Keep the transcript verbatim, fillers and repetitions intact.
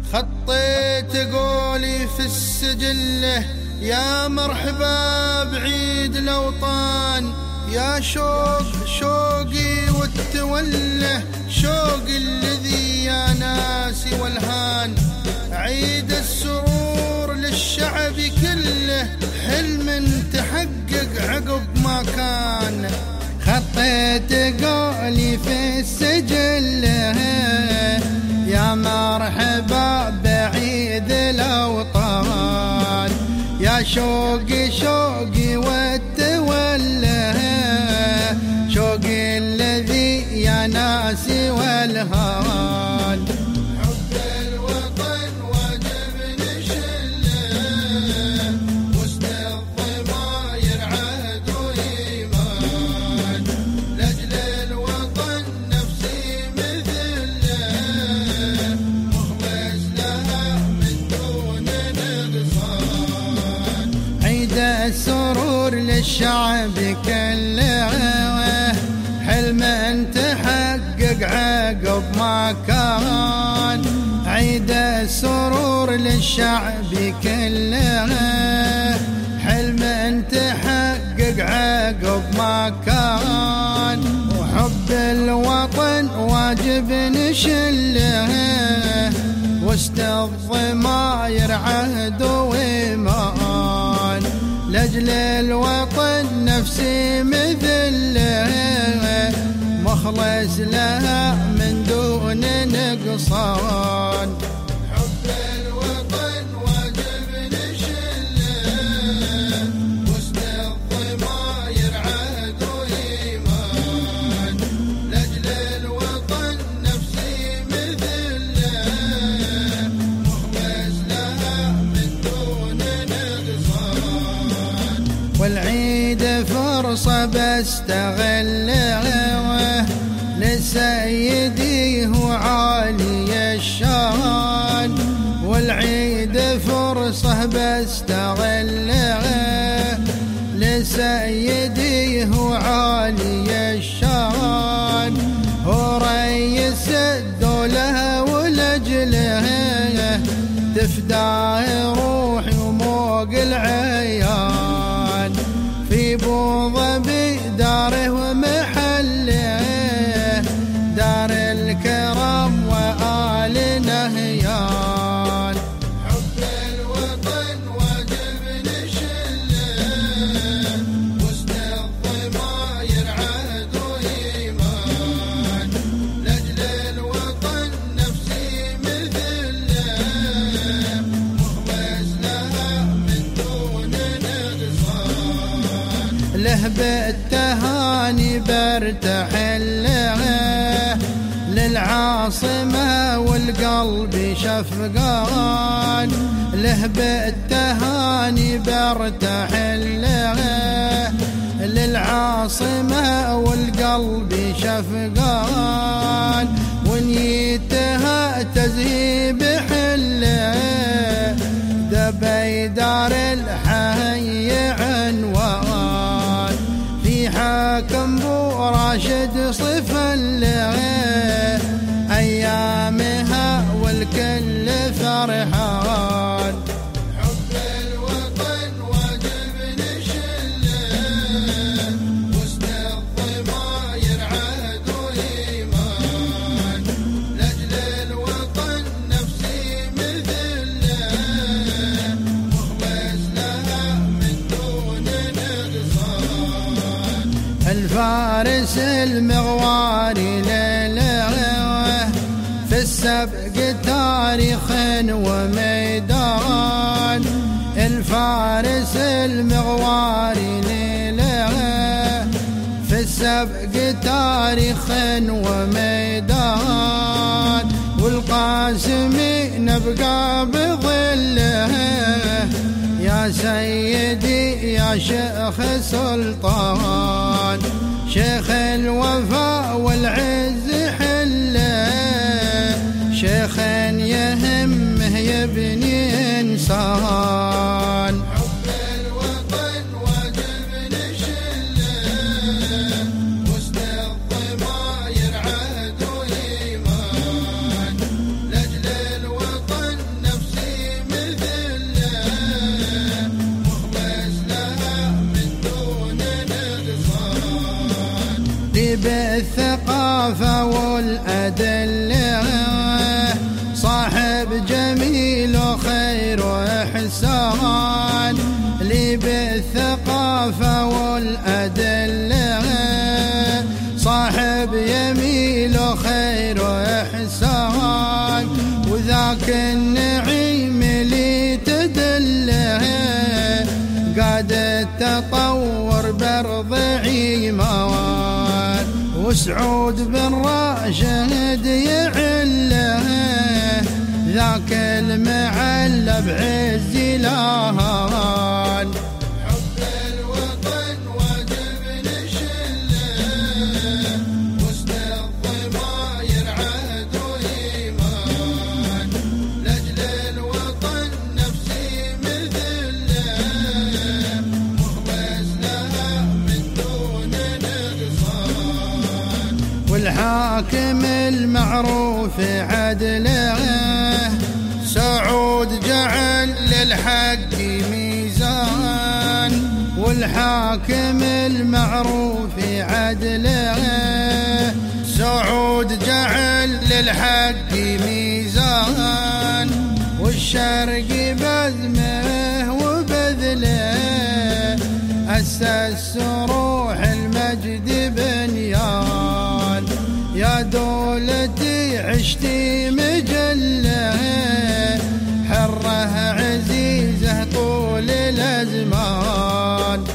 خطيت قولي في السجله يا مرحبا بعيد الأوطان، يا شوق شوقي والتوله، شوقي الذي يا ناسي والهان، عيد السرور للشعب كله، حلم تحقق عقب ما كان. خطيت قولي في السجل يا مرحبا بعيد الأوطان، يا شوقي شوقي والتوله، شوقي الذي يا ناسي والهان. حب الوطن واجب نشله، وسط الضماير عهد وإيمان، لأجل الوطن نفسي مثله، مخلص لها من دون نقصان. عيد السرور للشعب كله، حلم تحقق عقب ما كان. عيد السرور للشعب كله، حلم تحقق عقب ما كان. وحب الوطن واجب نشله، وسط الضماير عهد وإيمان، لأجل الوطن نفسي مثله، مخلص لها من دون نقصان. حب الوطن واجب نشله، وسط الضماير عهد وإيمان، لأجل الوطن نفسي مثله، مخلص لها من دون نقصان. والعيد فرصة بستغلها لسيدي هو عالي الشان، والعيد فرصة بستغلها لسيدي هو عالي الشان، هو رئيس الدولة ولأجله تفداه روحي وموق العيان، في ابو ظبي داره ومحله، دار الكرم وآل نهيان. حب الوطن واجب نشله، وسط الضماير عهد وإيمان، لأجل الوطن نفسي مثله، مخلص لها من دون نقصان. له بالتهاني برتحل للعاصمة والقلب شفقان، له بالتهاني برتحل للعاصمة والقلب شفقان، ونيتها تزهيب حله، دبي دار الحي عنوان، في حاكم بو راشد صفا له، أيامها والكل فرحان. حب الوطن واجب نشله، وسط الضماير عهد وإيمان، لأجل الوطن نفسي مثله، مخلص لها من دون نقصان. الفارس المغواري لله في السبق تاريخ وميدان، الفارس المغواري لله في السبق تاريخ وميدان، والقاسمي نبقى بظله، يا سيدي يا شيخ سلطان، شيخ الوفاء والعز حله، شيخ يهمه يبني إنسان. حب الوطن واجب نشله، وسط الضماير عهد وإيمان، لأجل الوطن الثقافة والأدلة، صاحب جميل وخير وإحسان لي بالثقافة والأدلة، صاحب يميل وخير وإحسان وذاك النعيم اللي تدله، قاد التطور برضع إيمان وسعود بن راشد يعله، ذاك المعلى بعز لهان. حب الوطن واجب نشله، وسط الضماير عهد وإيمان، لأجل الوطن نفسي مذله، مخلص لها من دون نقصان. والحاكم المعروف عدله، سعود جعل للحق ميزان، والحاكم المعروف عدله، سعود جعل للحق ميزان، والشرق بذمه وبذله، أسس روح المجد بنيان. يا دولتي عشتي مجله، حره عزيزه طول الأزمان.